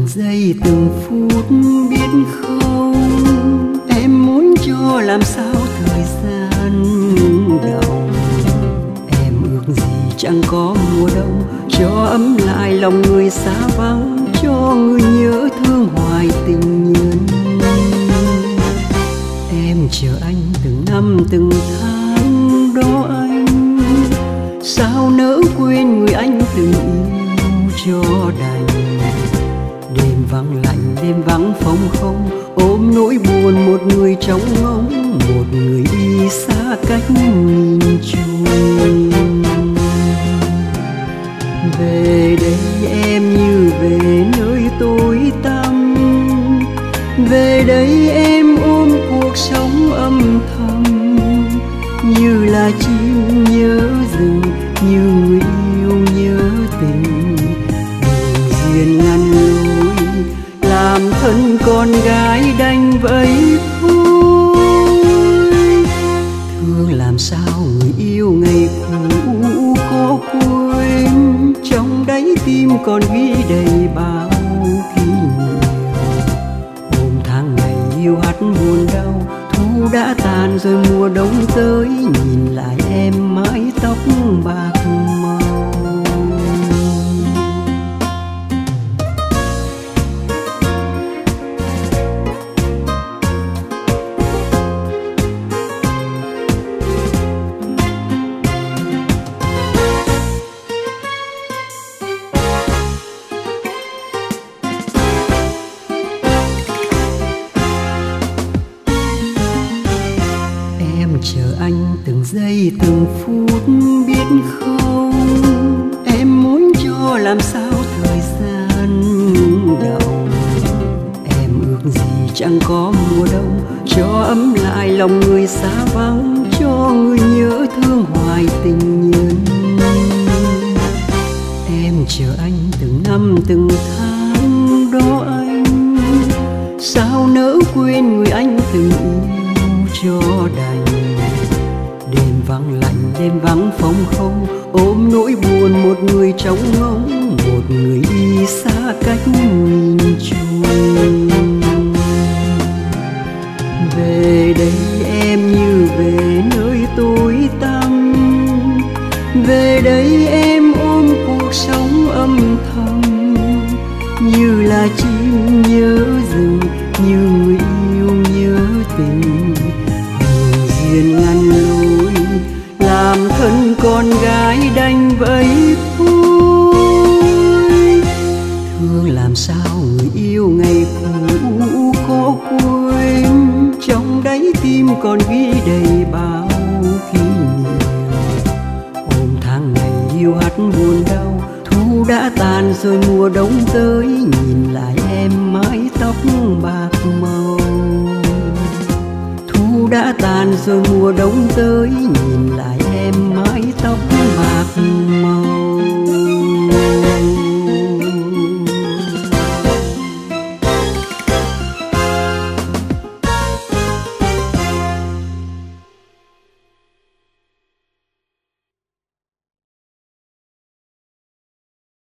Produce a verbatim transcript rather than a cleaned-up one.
giây từng phút biết không, em muốn cho làm sao thời gian ngừng đọng. Em ước gì chẳng có mùa đông, cho ấm lại lòng người xa vắng, cho người nhớ thương hoài tình nhân. Em chờ anh từng năm từng tháng đó anh, sao nỡ quên người anh từng yêu cho đành. Đêm vắng lạnh đêm vắng phong không, ôm nỗi buồn một người trống ngóng, một người đi xa cách nghìn trùng. Về đây em như về nơi tối tăm, về đây em ôm cuộc sống âm thầm, như là chim nhớ rừng, như người yêu nhớ tình. Đường duyên ngăn lối, làm thân con gái đành vậy thôi. Thương làm sao người yêu ngày cũ có quên, trong đáy tim còn ghi đầy bao kỷ niệm. Ôm tháng ngày yêu hắt buồn đau, thu đã tàn rồi mùa đông tới, nhìn lại em mái tóc bạc màu. Chờ anh từng giây từng phút biết không, em muốn cho làm sao thời gian ngừng đọng. Em ước gì chẳng có mùa đông, cho ấm lại lòng người xa vắng, cho người nhớ thương hoài tình nhân. Em chờ anh từng năm từng tháng đó anh, sao nỡ quên người anh từng yêu cho đành. Đêm vắng lạnh đêm vắng phong không, ôm nỗi buồn một người trống ngóng, một người đi xa cách nghìn trùng. Về đây em như về nơi tối tăm, về đây em ôm cuộc sống âm thầm, như là chim nhớ rừng, như người yêu nhớ tình. Đường duyên ngăn lối, làm thân con gái đành vậy thôi. Thương làm sao người yêu ngày cũ có quên, trong đáy tim còn ghi đầy bao kỷ niệm. Ôm tháng ngày yêu hắt buồn đau, thu đã tàn rồi mùa đông tới, nhìn lại em mái tóc bạc màu. Thu đã tàn rồi mùa đông tới, nhìn lại em mái tóc bạc màu.